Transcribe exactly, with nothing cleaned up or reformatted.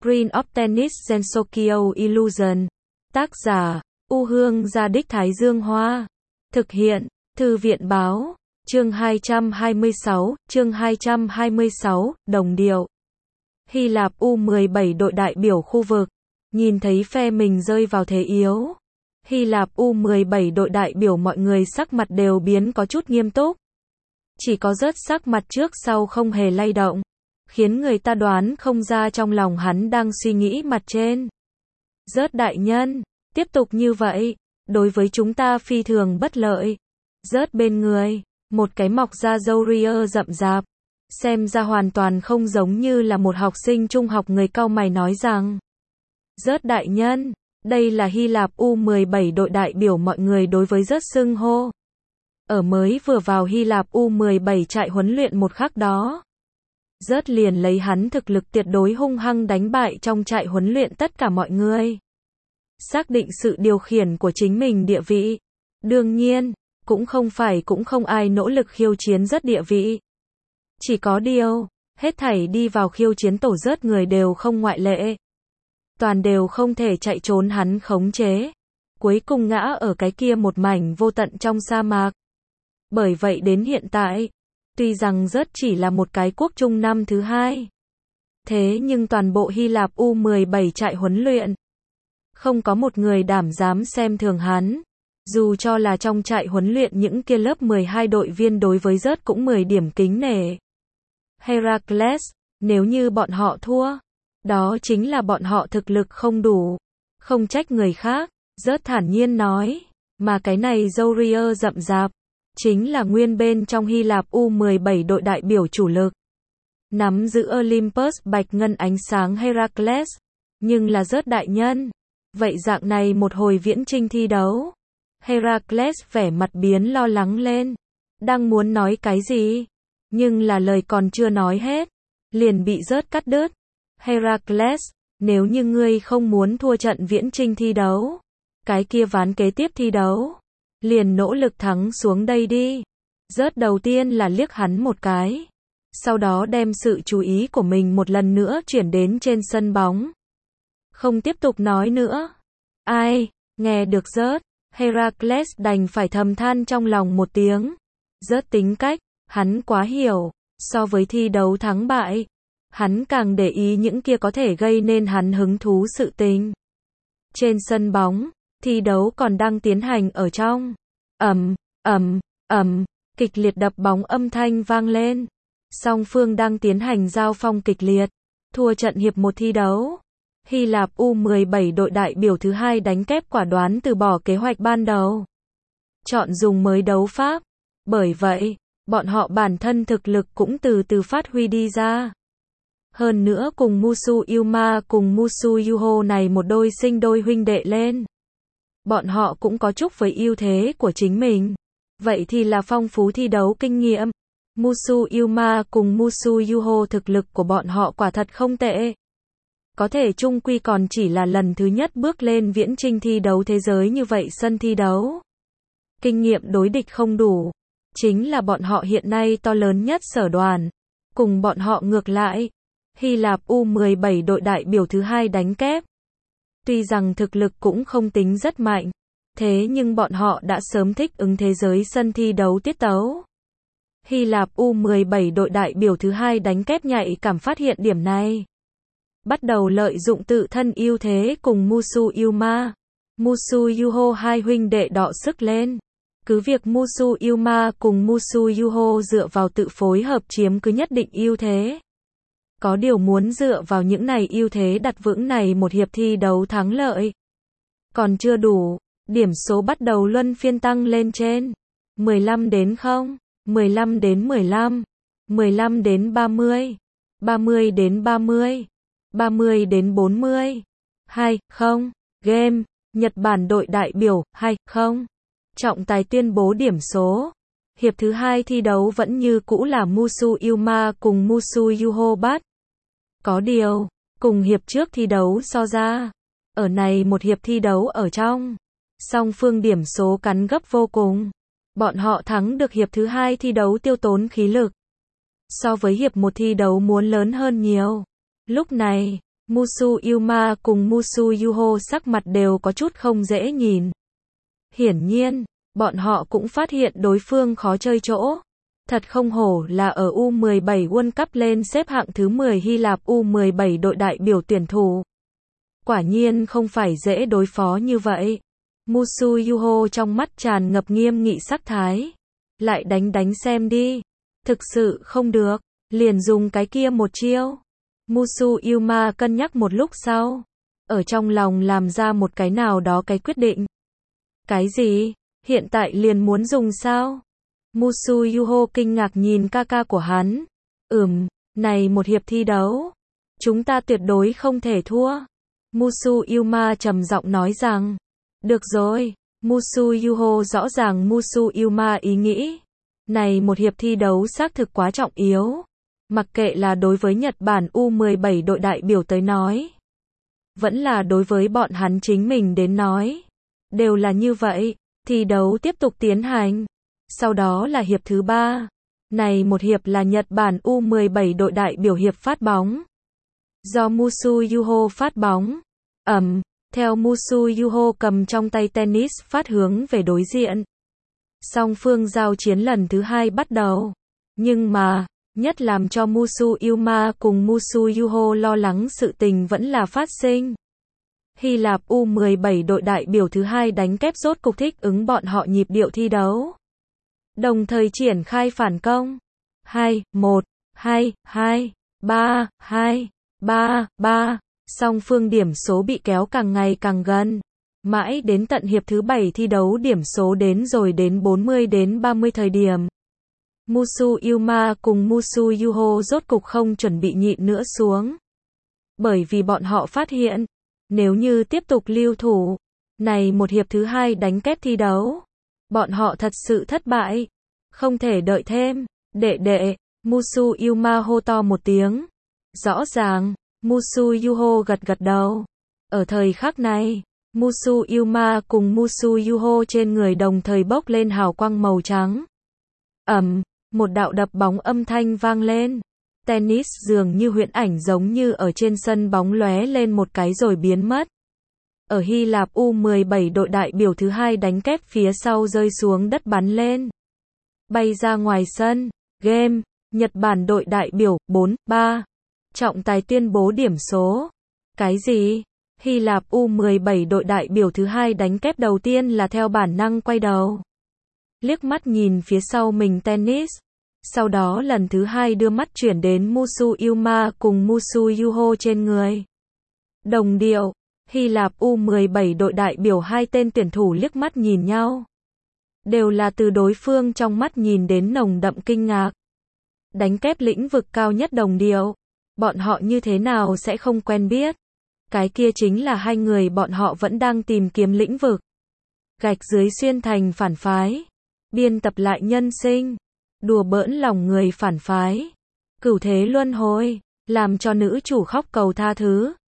Screen of Tennis Sensokyo Illusion. Tác giả, U Hương Gia Đích Thái Dương Hoa. Thực hiện, Thư viện Báo. Chương hai trăm hai mươi sáu, chương hai trăm hai mươi sáu, đồng điệu. Hy Lạp U mười bảy đội đại biểu khu vực. Nhìn thấy phe mình rơi vào thế yếu. Hy Lạp U mười bảy đội đại biểu mọi người sắc mặt đều biến có chút nghiêm túc. Chỉ có rớt sắc mặt trước sau không hề lay động. Khiến người ta đoán không ra trong lòng hắn đang suy nghĩ mặt trên. Rớt đại nhân, tiếp tục như vậy, đối với chúng ta phi thường bất lợi. Rớt bên người, một cái mọc ra râu ria rậm rạp. Xem ra hoàn toàn không giống như là một học sinh trung học, người cau mày nói rằng. Rớt đại nhân, đây là Hy Lạp U mười bảy đội đại biểu mọi người đối với rớt xưng hô. Ở mới vừa vào Hy Lạp U mười bảy trại huấn luyện một khắc đó. Rớt liền lấy hắn thực lực tuyệt đối hung hăng đánh bại trong trại huấn luyện tất cả mọi người. Xác định sự điều khiển của chính mình địa vị. Đương nhiên, cũng không phải cũng không ai nỗ lực khiêu chiến rớt địa vị. Chỉ có điều, hết thảy đi vào khiêu chiến tổ rớt người đều không ngoại lệ. Toàn đều không thể chạy trốn hắn khống chế. Cuối cùng ngã ở cái kia một mảnh vô tận trong sa mạc. Bởi vậy đến hiện tại, tuy rằng rớt chỉ là một cái quốc trung năm thứ hai. Thế nhưng toàn bộ Hy Lạp U mười bảy trại huấn luyện. Không có một người đảm dám xem thường hắn. Dù cho là trong trại huấn luyện những kia lớp mười hai đội viên đối với rớt cũng mười điểm kính nể. Heracles, nếu như bọn họ thua, đó chính là bọn họ thực lực không đủ. Không trách người khác, rớt thản nhiên nói. Mà cái này râu ria rậm rạp, chính là nguyên bên trong Hy Lạp U mười bảy đội đại biểu chủ lực. Nắm giữ Olympus bạch ngân ánh sáng Heracles. Nhưng là rớt đại nhân. Vậy dạng này một hồi viễn chinh thi đấu. Heracles vẻ mặt biến lo lắng lên. Đang muốn nói cái gì? Nhưng là lời còn chưa nói hết. Liền bị rớt cắt đứt. Heracles, nếu như ngươi không muốn thua trận viễn chinh thi đấu. Cái kia ván kế tiếp thi đấu. Liền nỗ lực thắng xuống đây đi. Rớt đầu tiên là liếc hắn một cái. Sau đó đem sự chú ý của mình một lần nữa chuyển đến trên sân bóng. Không tiếp tục nói nữa. Ai, nghe được rớt. Heracles đành phải thầm than trong lòng một tiếng. Rớt tính cách, hắn quá hiểu. So với thi đấu thắng bại, hắn càng để ý những kia có thể gây nên hắn hứng thú sự tình. Trên sân bóng, thi đấu còn đang tiến hành ở trong. Ầm, ầm, ầm, kịch liệt đập bóng âm thanh vang lên. Song phương đang tiến hành giao phong kịch liệt. Thua trận hiệp một thi đấu. Hy Lạp U mười bảy đội đại biểu thứ hai đánh kép quả đoán từ bỏ kế hoạch ban đầu. Chọn dùng mới đấu pháp. Bởi vậy, bọn họ bản thân thực lực cũng từ từ phát huy đi ra. Hơn nữa cùng Musu Yuma cùng Musu Yuho này một đôi sinh đôi huynh đệ lên. Bọn họ cũng có chút với ưu thế của chính mình. Vậy thì là phong phú thi đấu kinh nghiệm. Musu Yuma cùng Musu Yuho thực lực của bọn họ quả thật không tệ. Có thể chung quy còn chỉ là lần thứ nhất bước lên viễn chinh thi đấu thế giới như vậy sân thi đấu. Kinh nghiệm đối địch không đủ. Chính là bọn họ hiện nay to lớn nhất sở đoàn. Cùng bọn họ ngược lại. Hy Lạp U mười bảy đội đại biểu thứ hai đánh kép. Tuy rằng thực lực cũng không tính rất mạnh. Thế nhưng bọn họ đã sớm thích ứng thế giới sân thi đấu tiết tấu. Hy Lạp U mười bảy đội đại biểu thứ hai đánh kép nhạy cảm phát hiện điểm này. Bắt đầu lợi dụng tự thân ưu thế cùng Musu Yuma, Musu Yuho hai huynh đệ đọ sức lên. Cứ việc Musu Yuma cùng Musu Yuho dựa vào tự phối hợp chiếm cứ nhất định ưu thế. Có điều muốn dựa vào những này ưu thế đặt vững này một hiệp thi đấu thắng lợi. Còn chưa đủ, điểm số bắt đầu luân phiên tăng lên trên. mười lăm đến không, mười lăm đến mười lăm, mười lăm đến ba mươi, ba mươi đến ba mươi. ba mươi đến bốn mươi. hai không. Game. Nhật Bản đội đại biểu. hai không. Trọng tài tuyên bố điểm số. Hiệp thứ hai thi đấu vẫn như cũ là Musu Yuma cùng Musu Yuho bắt. Có điều, cùng hiệp trước thi đấu so ra. Ở này một hiệp thi đấu ở trong. Song phương điểm số cắn gấp vô cùng. Bọn họ thắng được hiệp thứ hai thi đấu tiêu tốn khí lực. So với hiệp một thi đấu muốn lớn hơn nhiều. Lúc này, Musu Yuma cùng Musu Yuho sắc mặt đều có chút không dễ nhìn. Hiển nhiên, bọn họ cũng phát hiện đối phương khó chơi chỗ. Thật không hổ là ở U mười bảy World Cup lên xếp hạng thứ mười Hy Lạp U mười bảy đội đại biểu tuyển thủ. Quả nhiên không phải dễ đối phó như vậy. Musu Yuho trong mắt tràn ngập nghiêm nghị sắc thái. Lại đánh đánh xem đi. Thực sự không được, liền dùng cái kia một chiêu. Musu Yuma cân nhắc một lúc sau. Ở trong lòng làm ra một cái nào đó cái quyết định. Cái gì? Hiện tại liền muốn dùng sao? Musu Yuho kinh ngạc nhìn ca ca của hắn. Ừm, này một hiệp thi đấu. Chúng ta tuyệt đối không thể thua. Musu Yuma trầm giọng nói rằng. Được rồi, Musu Yuho rõ ràng Musu Yuma ý nghĩ. Này một hiệp thi đấu xác thực quá trọng yếu. Mặc kệ là đối với Nhật Bản U mười bảy đội đại biểu tới nói. Vẫn là đối với bọn hắn chính mình đến nói. Đều là như vậy, thi đấu tiếp tục tiến hành. Sau đó là hiệp thứ ba. Này một hiệp là Nhật Bản U mười bảy đội đại biểu hiệp phát bóng. Do Musu Yuho phát bóng. Ầm, theo Musu Yuho cầm trong tay tennis phát hướng về đối diện. Song phương giao chiến lần thứ hai bắt đầu. Nhưng mà, nhất làm cho Musu Yuma cùng Musu Yuho lo lắng sự tình vẫn là phát sinh. Hy Lạp U mười bảy đội đại biểu thứ hai đánh kép rốt cục thích ứng bọn họ nhịp điệu thi đấu. Đồng thời triển khai phản công. hai, một, hai, hai, ba, hai, ba, ba. Song phương điểm số bị kéo càng ngày càng gần. Mãi đến tận hiệp thứ bảy thi đấu điểm số đến rồi đến bốn mươi đến ba mươi thời điểm. Musu Yuma cùng Musu Yuho rốt cục không chuẩn bị nhịn nữa xuống. Bởi vì bọn họ phát hiện, nếu như tiếp tục lưu thủ, này một hiệp thứ hai đánh kép thi đấu, bọn họ thật sự thất bại. Không thể đợi thêm. Đệ đệ, Musu Yuma hô to một tiếng. Rõ ràng, Musu Yuho gật gật đầu. Ở thời khắc này, Musu Yuma cùng Musu Yuho trên người đồng thời bốc lên hào quang màu trắng. Ầm, một đạo đập bóng âm thanh vang lên. Tennis dường như huyễn ảnh giống như ở trên sân bóng lóe lên một cái rồi biến mất. Ở Hy Lạp U mười bảy đội đại biểu thứ hai đánh kép phía sau rơi xuống đất bắn lên. Bay ra ngoài sân. Game, Nhật Bản đội đại biểu, bốn, ba. Trọng tài tuyên bố điểm số. Cái gì? Hy Lạp U mười bảy đội đại biểu thứ hai đánh kép đầu tiên là theo bản năng quay đầu. Liếc mắt nhìn phía sau mình tennis. Sau đó lần thứ hai đưa mắt chuyển đến Musu Yuma cùng Musu Yuho trên người. Đồng điệu, Hy Lạp U mười bảy đội đại biểu hai tên tuyển thủ liếc mắt nhìn nhau. Đều là từ đối phương trong mắt nhìn đến nồng đậm kinh ngạc. Đánh kép lĩnh vực cao nhất đồng điệu. Bọn họ như thế nào sẽ không quen biết. Cái kia chính là hai người bọn họ vẫn đang tìm kiếm lĩnh vực. Gạch dưới xuyên thành phản phái. Biên tập lại nhân sinh. Đùa bỡn lòng người phản phái. Cửu thế luân hồi. Làm cho nữ chủ khóc cầu tha thứ.